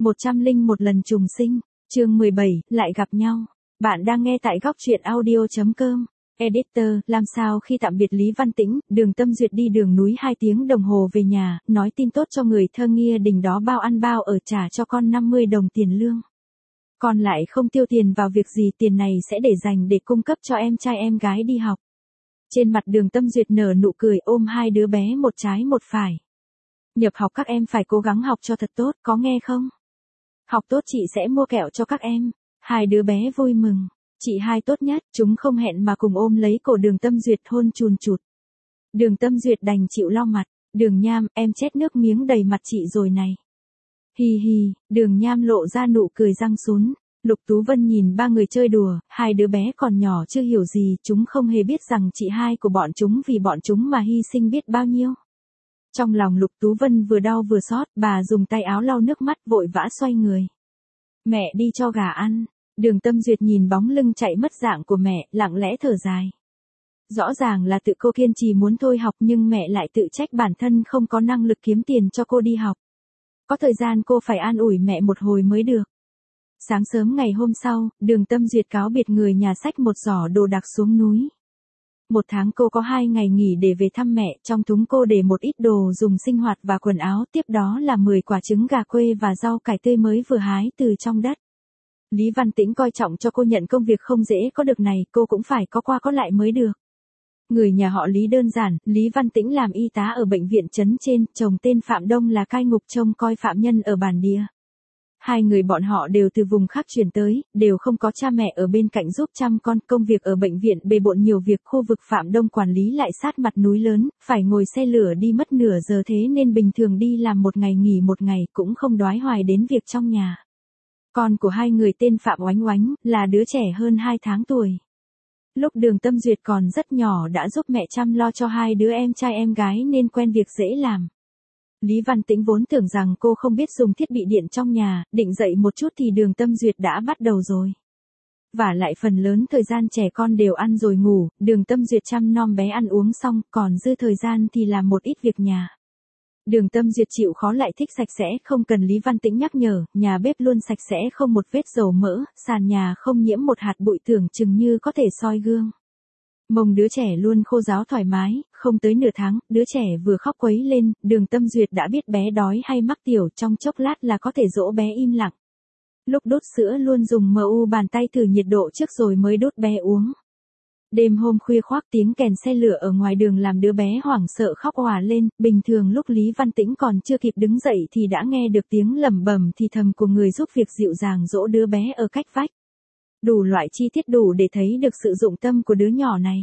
101 lần trùng sinh, chương 17, lại gặp nhau. Bạn đang nghe tại góc truyện audio.com. Editor, làm sao khi tạm biệt Lý Văn Tĩnh, Đường Tâm Duyệt đi đường núi 2 tiếng đồng hồ về nhà, nói tin tốt cho người thơ Nghia Đình đó bao ăn bao ở trả cho con 50 đồng tiền lương. Con lại không tiêu tiền vào việc gì, tiền này sẽ để dành để cung cấp cho em trai em gái đi học. Trên mặt Đường Tâm Duyệt nở nụ cười ôm hai đứa bé một trái một phải. Nhập học các em phải cố gắng học cho thật tốt, có nghe không? Học tốt chị sẽ mua kẹo cho các em. Hai đứa bé vui mừng. Chị hai tốt nhất, chúng không hẹn mà cùng ôm lấy cổ Đường Tâm Duyệt hôn chùn chụt. Đường Tâm Duyệt đành chịu lau mặt. Đường Nham, em chết nước miếng đầy mặt chị rồi này. Hi hi, Đường Nham lộ ra nụ cười răng sún. Lục Tú Vân nhìn ba người chơi đùa, hai đứa bé còn nhỏ chưa hiểu gì, chúng không hề biết rằng chị hai của bọn chúng vì bọn chúng mà hy sinh biết bao nhiêu. Trong lòng Lục Tú Vân vừa đau vừa xót, bà dùng tay áo lau nước mắt vội vã xoay người. Mẹ đi cho gà ăn. Đường Tâm Duyệt nhìn bóng lưng chạy mất dạng của mẹ, lặng lẽ thở dài. Rõ ràng là tự cô kiên trì muốn thôi học nhưng mẹ lại tự trách bản thân không có năng lực kiếm tiền cho cô đi học. Có thời gian cô phải an ủi mẹ một hồi mới được. Sáng sớm ngày hôm sau, Đường Tâm Duyệt cáo biệt người nhà xách một giỏ đồ đạc xuống núi. Một tháng cô có 2 ngày nghỉ để về thăm mẹ, trong thúng cô để một ít đồ dùng sinh hoạt và quần áo, tiếp đó là 10 quả trứng gà quê và rau cải tươi mới vừa hái từ trong đất. Lý Văn Tĩnh coi trọng cho cô nhận công việc không dễ có được này, cô cũng phải có qua có lại mới được. Người nhà họ Lý đơn giản, Lý Văn Tĩnh làm y tá ở bệnh viện trấn trên, chồng tên Phạm Đông là cai ngục trông coi phạm nhân ở bản địa. Hai người bọn họ đều từ vùng khác chuyển tới, đều không có cha mẹ ở bên cạnh giúp chăm con, công việc ở bệnh viện bề bộn nhiều việc, khu vực Phạm Đông quản lý lại sát mặt núi lớn, phải ngồi xe lửa đi mất nửa giờ thế nên bình thường đi làm một ngày nghỉ một ngày cũng không đoái hoài đến việc trong nhà. Con của hai người tên Phạm Oánh Oánh, là đứa trẻ hơn 2 tháng tuổi. Lúc Đường Tâm Duyệt còn rất nhỏ đã giúp mẹ chăm lo cho hai đứa em trai em gái nên quen việc dễ làm. Lý Văn Tĩnh vốn tưởng rằng cô không biết dùng thiết bị điện trong nhà, định dậy một chút thì Đường Tâm Duyệt đã bắt đầu rồi. Và lại phần lớn thời gian trẻ con đều ăn rồi ngủ, Đường Tâm Duyệt chăm nom bé ăn uống xong, còn dư thời gian thì làm một ít việc nhà. Đường Tâm Duyệt chịu khó lại thích sạch sẽ, không cần Lý Văn Tĩnh nhắc nhở, nhà bếp luôn sạch sẽ không một vết dầu mỡ, sàn nhà không nhiễm một hạt bụi tưởng chừng như có thể soi gương. Mông đứa trẻ luôn khô ráo thoải mái, không tới nửa tháng, đứa trẻ vừa khóc quấy lên, Đường Tâm Duyệt đã biết bé đói hay mắc tiểu, trong chốc lát là có thể dỗ bé im lặng. Lúc đút sữa luôn dùng MU bàn tay thử nhiệt độ trước rồi mới đút bé uống. Đêm hôm khuya khoác tiếng kèn xe lửa ở ngoài đường làm đứa bé hoảng sợ khóc òa lên, bình thường lúc Lý Văn Tĩnh còn chưa kịp đứng dậy thì đã nghe được tiếng lẩm bẩm thì thầm của người giúp việc dịu dàng dỗ đứa bé ở cách vách. Đủ loại chi tiết đủ để thấy được sự dụng tâm của đứa nhỏ này.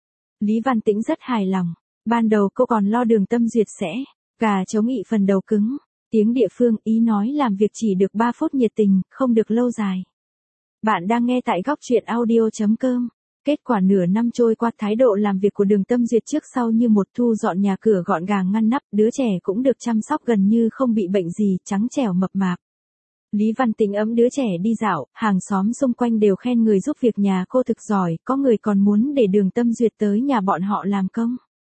Lý Văn Tĩnh rất hài lòng. Ban đầu cô còn lo Đường Tâm Duyệt sẽ gà chống ị phần đầu cứng. Tiếng địa phương ý nói làm việc chỉ được 3 phút nhiệt tình, không được lâu dài. Bạn đang nghe tại góc truyện audio.com. Kết quả nửa năm trôi qua, thái độ làm việc của Đường Tâm Duyệt trước sau như một, thu dọn nhà cửa gọn gàng ngăn nắp, đứa trẻ cũng được chăm sóc gần như không bị bệnh gì, trắng trẻo mập mạp. Lý Văn Tĩnh ấm đứa trẻ đi dạo, hàng xóm xung quanh đều khen người giúp việc nhà cô thực giỏi, có người còn muốn để Đường Tâm Duyệt tới nhà bọn họ làm công.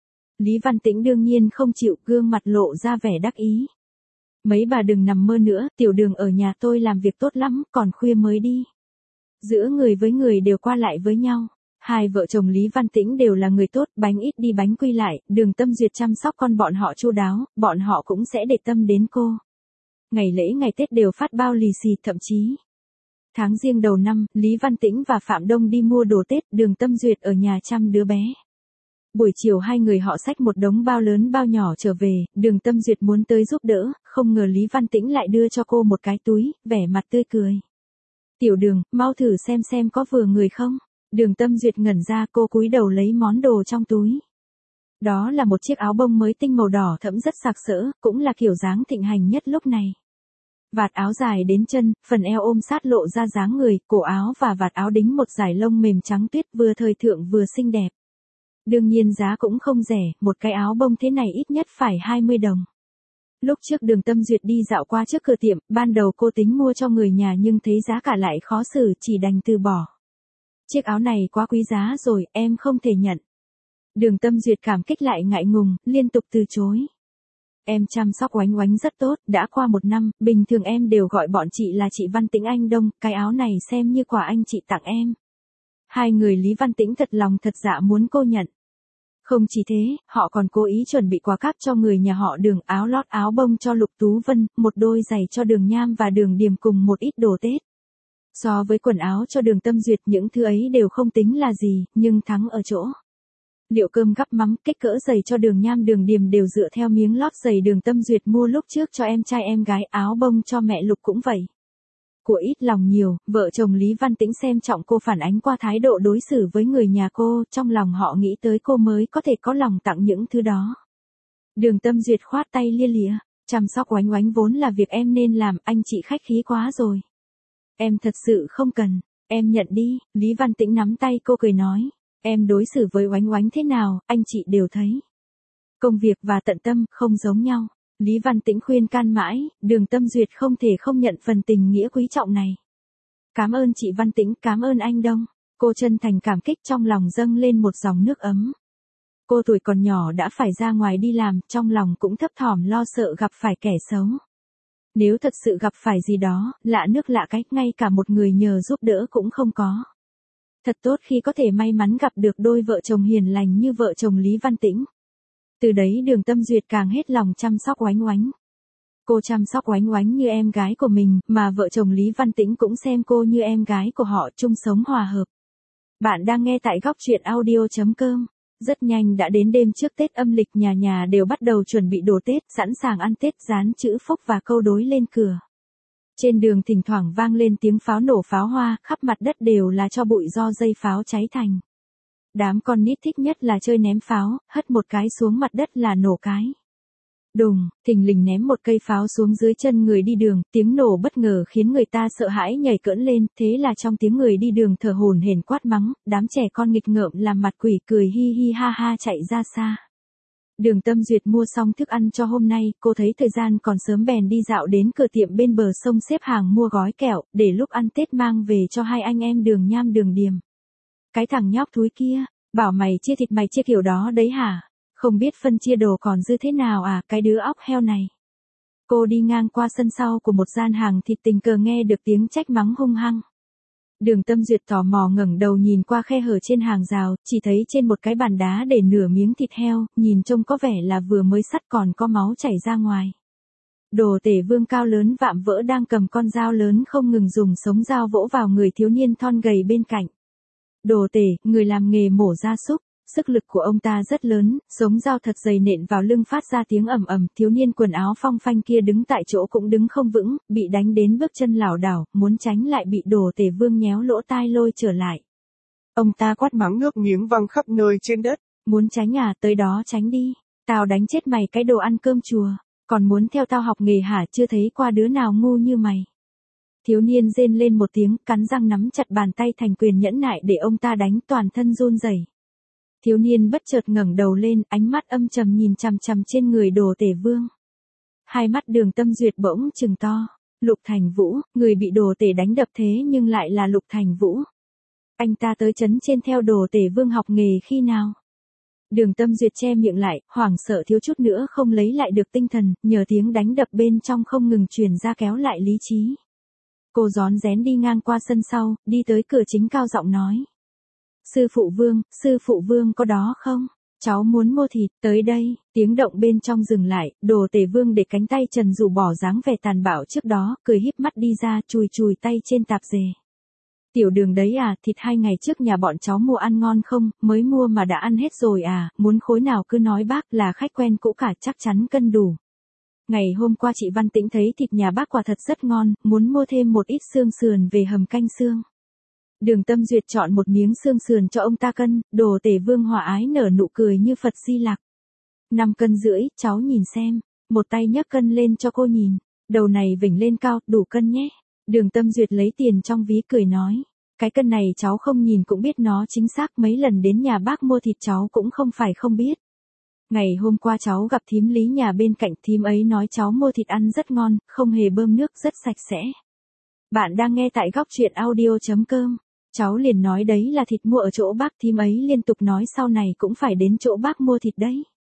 Lý Văn Tĩnh đương nhiên không chịu, gương mặt lộ ra vẻ đắc ý. Mấy bà đừng nằm mơ nữa, tiểu Đường ở nhà tôi làm việc tốt lắm, còn khuya mới đi. Giữa người với người đều qua lại với nhau. Hai vợ chồng Lý Văn Tĩnh đều là người tốt, bánh ít đi bánh quy lại, Đường Tâm Duyệt chăm sóc con bọn họ chu đáo, bọn họ cũng sẽ để tâm đến cô. Ngày lễ ngày Tết đều phát bao lì xì, thậm chí. Tháng Giêng đầu năm, Lý Văn Tĩnh và Phạm Đông đi mua đồ Tết, Đường Tâm Duyệt ở nhà chăm đứa bé. Buổi chiều hai người họ xách một đống bao lớn bao nhỏ trở về, Đường Tâm Duyệt muốn tới giúp đỡ, không ngờ Lý Văn Tĩnh lại đưa cho cô một cái túi, vẻ mặt tươi cười. Tiểu Đường, mau thử xem có vừa người không? Đường Tâm Duyệt ngẩn ra, cô cúi đầu lấy món đồ trong túi. Đó là một chiếc áo bông mới tinh màu đỏ thẫm rất sặc sỡ, cũng là kiểu dáng thịnh hành nhất lúc này. Vạt áo dài đến chân, phần eo ôm sát lộ ra dáng người, cổ áo và vạt áo đính một dải lông mềm trắng tuyết, vừa thời thượng vừa xinh đẹp. Đương nhiên giá cũng không rẻ, một cái áo bông thế này ít nhất phải 20 đồng. Lúc trước Đường Tâm Duyệt đi dạo qua trước cửa tiệm, ban đầu cô tính mua cho người nhà nhưng thấy giá cả lại khó xử, chỉ đành từ bỏ. Chiếc áo này quá quý giá rồi, em không thể nhận. Đường Tâm Duyệt cảm kích lại ngại ngùng, liên tục từ chối. Em chăm sóc Oánh Oánh rất tốt, đã qua 1 năm, bình thường em đều gọi bọn chị là chị Văn Tĩnh anh Đông, cái áo này xem như quà anh chị tặng em. Hai người Lý Văn Tĩnh thật lòng thật dạ muốn cô nhận. Không chỉ thế, họ còn cố ý chuẩn bị quà cáp cho người nhà họ Đường, áo lót áo bông cho Lục Tú Vân, một đôi giày cho Đường Nham và Đường Điềm cùng một ít đồ Tết. So với quần áo cho Đường Tâm Duyệt những thứ ấy đều không tính là gì, nhưng thắng ở chỗ. Liệu cơm gắp mắm, kích cỡ giày cho Đường Nham Đường Điềm đều dựa theo miếng lót giày Đường Tâm Duyệt mua lúc trước cho em trai em gái, áo bông cho mẹ Lục cũng vậy. Của ít lòng nhiều, vợ chồng Lý Văn Tĩnh xem trọng cô phản ánh qua thái độ đối xử với người nhà cô, trong lòng họ nghĩ tới cô mới có thể có lòng tặng những thứ đó. Đường Tâm Duyệt khoát tay lia lịa, chăm sóc Oánh Oánh vốn là việc em nên làm, anh chị khách khí quá rồi. Em thật sự không cần, em nhận đi, Lý Văn Tĩnh nắm tay cô cười nói, em đối xử với Oánh Oánh thế nào, anh chị đều thấy. Công việc và tận tâm không giống nhau. Lý Văn Tĩnh khuyên can mãi, Đường Tâm Duyệt không thể không nhận phần tình nghĩa quý trọng này. Cảm ơn chị Văn Tĩnh, cảm ơn anh Đông. Cô chân thành cảm kích, trong lòng dâng lên một dòng nước ấm. Cô tuổi còn nhỏ đã phải ra ngoài đi làm, trong lòng cũng thấp thỏm lo sợ gặp phải kẻ xấu. Nếu thật sự gặp phải gì đó, lạ nước lạ cách, ngay cả một người nhờ giúp đỡ cũng không có. Thật tốt khi có thể may mắn gặp được đôi vợ chồng hiền lành như vợ chồng Lý Văn Tĩnh. Từ đấy Đường Tâm Duyệt càng hết lòng chăm sóc Oánh Oánh. Cô chăm sóc Oánh Oánh như em gái của mình, mà vợ chồng Lý Văn Tĩnh cũng xem cô như em gái của họ, chung sống hòa hợp. Bạn đang nghe tại góc truyện audio.com. Rất nhanh đã đến đêm trước Tết âm lịch, nhà nhà đều bắt đầu chuẩn bị đồ Tết, sẵn sàng ăn Tết, dán chữ phúc và câu đối lên cửa. Trên đường thỉnh thoảng vang lên tiếng pháo nổ pháo hoa, khắp mặt đất đều là tro bụi do dây pháo cháy thành. Đám con nít thích nhất là chơi ném pháo, hất một cái xuống mặt đất là nổ cái. Đùng, thình lình ném một cây pháo xuống dưới chân người đi đường, tiếng nổ bất ngờ khiến người ta sợ hãi nhảy cẫng lên, thế là trong tiếng người đi đường thở hổn hển quát mắng, đám trẻ con nghịch ngợm làm mặt quỷ cười hi hi ha ha chạy ra xa. Đường Tâm Duyệt mua xong thức ăn cho hôm nay, cô thấy thời gian còn sớm bèn đi dạo đến cửa tiệm bên bờ sông xếp hàng mua gói kẹo, để lúc ăn Tết mang về cho hai anh em Đường Nham Đường Điềm. Cái thằng nhóc thúi kia, bảo mày chia thịt mày chia kiểu đó đấy hả? Không biết phân chia đồ còn dư thế nào à, cái đứa óc heo này. Cô đi ngang qua sân sau của một gian hàng thịt, tình cờ nghe được tiếng trách mắng hung hăng. Đường Tâm Duyệt tò mò ngẩng đầu nhìn qua khe hở trên hàng rào, chỉ thấy trên một cái bàn đá để nửa miếng thịt heo, nhìn trông có vẻ là vừa mới sắt còn có máu chảy ra ngoài. Đồ Tể Vương cao lớn vạm vỡ đang cầm con dao lớn không ngừng dùng sống dao vỗ vào người thiếu niên thon gầy bên cạnh. Đồ Tể, người làm nghề mổ gia súc, sức lực của ông ta rất lớn, sống dao thật dày nện vào lưng phát ra tiếng ầm ầm, thiếu niên quần áo phong phanh kia đứng tại chỗ cũng đứng không vững, bị đánh đến bước chân lảo đảo, muốn tránh lại bị Đồ Tể Vương nhéo lỗ tai lôi trở lại. Ông ta quát mắng nước miếng văng khắp nơi trên đất, muốn tránh à, tới đó tránh đi, tao đánh chết mày cái đồ ăn cơm chùa, còn muốn theo tao học nghề hả, chưa thấy qua đứa nào ngu như mày. Thiếu niên rên lên một tiếng, cắn răng nắm chặt bàn tay thành quyền nhẫn nại để ông ta đánh, toàn thân run rẩy. Thiếu niên bất chợt ngẩng đầu lên, ánh mắt âm trầm nhìn chằm chằm trên người Đồ Tể Vương. Hai mắt Đường Tâm Duyệt bỗng trừng to. Lục Thành Vũ, người bị Đồ Tể đánh đập thế nhưng lại là Lục Thành Vũ. Anh ta tới trấn trên theo Đồ Tể Vương học nghề khi nào? Đường Tâm Duyệt che miệng lại, hoảng sợ thiếu chút nữa không lấy lại được tinh thần, nhờ tiếng đánh đập bên trong không ngừng truyền ra kéo lại lý trí. Cô rón rén đi ngang qua sân sau, đi tới cửa chính cao giọng nói. Sư phụ Vương có đó không? Cháu muốn mua thịt, tới đây, tiếng động bên trong dừng lại, Đồ Tể Vương để cánh tay trần rủ bỏ dáng vẻ tàn bạo trước đó, cười híp mắt đi ra, chùi chùi tay trên tạp dề. Tiểu Đường đấy à, thịt 2 ngày trước nhà bọn cháu mua ăn ngon không, mới mua mà đã ăn hết rồi à, muốn khối nào cứ nói bác, là khách quen cũ cả, chắc chắn cân đủ. Ngày hôm qua chị Văn Tĩnh thấy thịt nhà bác quả thật rất ngon, muốn mua thêm một ít xương sườn về hầm canh xương. Đường Tâm Duyệt chọn một miếng xương sườn cho ông ta cân, Đồ Tể Vương hòa ái nở nụ cười như Phật Di Lặc. 5,5 cân, cháu nhìn xem, một tay nhấc cân lên cho cô nhìn, đầu này vểnh lên cao, đủ cân nhé. Đường Tâm Duyệt lấy tiền trong ví cười nói, cái cân này cháu không nhìn cũng biết nó chính xác, mấy lần đến nhà bác mua thịt cháu cũng không phải không biết. Ngày hôm qua cháu gặp thím Lý nhà bên cạnh, thím ấy nói cháu mua thịt ăn rất ngon, không hề bơm nước, rất sạch sẽ. Bạn đang nghe tại góc truyện audio.com. Cháu liền nói đấy là thịt mua ở chỗ bác, thím ấy liên tục nói sau này cũng phải đến chỗ bác mua thịt đấy.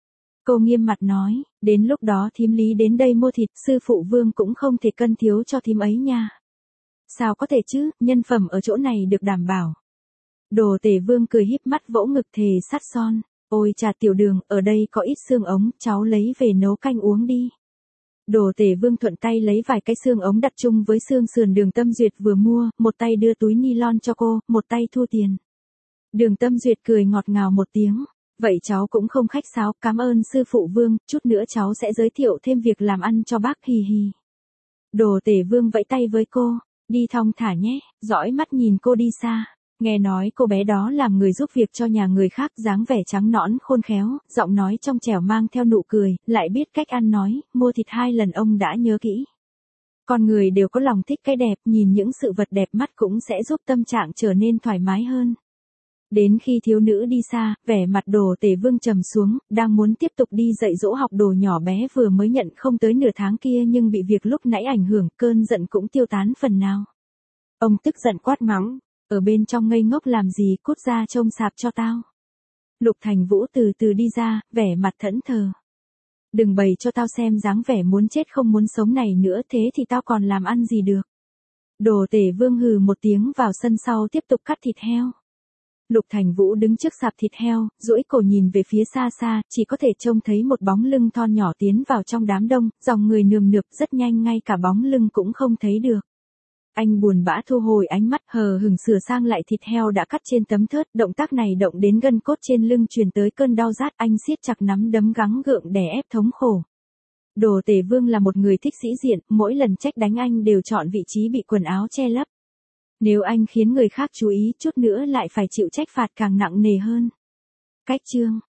Cô nghiêm mặt nói, đến lúc đó thím Lý đến đây mua thịt, sư phụ Vương cũng không thể cân thiếu cho thím ấy nha. Sao có thể chứ, nhân phẩm ở chỗ này được đảm bảo. Đồ Tể Vương cười híp mắt vỗ ngực thề sắt son, ôi trà Tiểu Đường, ở đây có ít xương ống, cháu lấy về nấu canh uống đi. Đồ Tể Vương thuận tay lấy vài cái xương ống đặt chung với xương sườn Đường Tâm Duyệt vừa mua, một tay đưa túi nylon cho cô, một tay thu tiền. Đường Tâm Duyệt cười ngọt ngào một tiếng, vậy cháu cũng không khách sáo, cảm ơn sư phụ Vương, chút nữa cháu sẽ giới thiệu thêm việc làm ăn cho bác, hì hì. Đồ Tể Vương vẫy tay với cô, đi thong thả nhé, dõi mắt nhìn cô đi xa. Nghe nói cô bé đó làm người giúp việc cho nhà người khác, dáng vẻ trắng nõn khôn khéo, giọng nói trong trẻo mang theo nụ cười, lại biết cách ăn nói, mua thịt 2 lần ông đã nhớ kỹ. Con người đều có lòng thích cái đẹp, nhìn những sự vật đẹp mắt cũng sẽ giúp tâm trạng trở nên thoải mái hơn. Đến khi thiếu nữ đi xa, vẻ mặt Đồ Tể Vương trầm xuống, đang muốn tiếp tục đi dạy dỗ học đồ nhỏ bé vừa mới nhận không tới nửa tháng kia nhưng bị việc lúc nãy ảnh hưởng, cơn giận cũng tiêu tán phần nào. Ông tức giận quát mắng, ở bên trong ngây ngốc làm gì, cút ra trông sạp cho tao. Lục Thành Vũ từ từ đi ra, vẻ mặt thẫn thờ. Đừng bày cho tao xem dáng vẻ muốn chết không muốn sống này nữa, thế thì tao còn làm ăn gì được. Đồ Tể Vương hừ một tiếng vào sân sau tiếp tục cắt thịt heo. Lục Thành Vũ đứng trước sạp thịt heo, duỗi cổ nhìn về phía xa xa, chỉ có thể trông thấy một bóng lưng thon nhỏ tiến vào trong đám đông, dòng người nườm nượp rất nhanh ngay cả bóng lưng cũng không thấy được. Anh buồn bã thu hồi ánh mắt, hờ hững sửa sang lại thịt heo đã cắt trên tấm thớt, động tác này động đến gân cốt trên lưng truyền tới cơn đau rát, anh siết chặt nắm đấm gắng gượng đè ép thống khổ. Đồ Tể Vương là một người thích sĩ diện, mỗi lần trách đánh anh đều chọn vị trí bị quần áo che lấp. Nếu anh khiến người khác chú ý chút nữa lại phải chịu trách phạt càng nặng nề hơn. Cách chương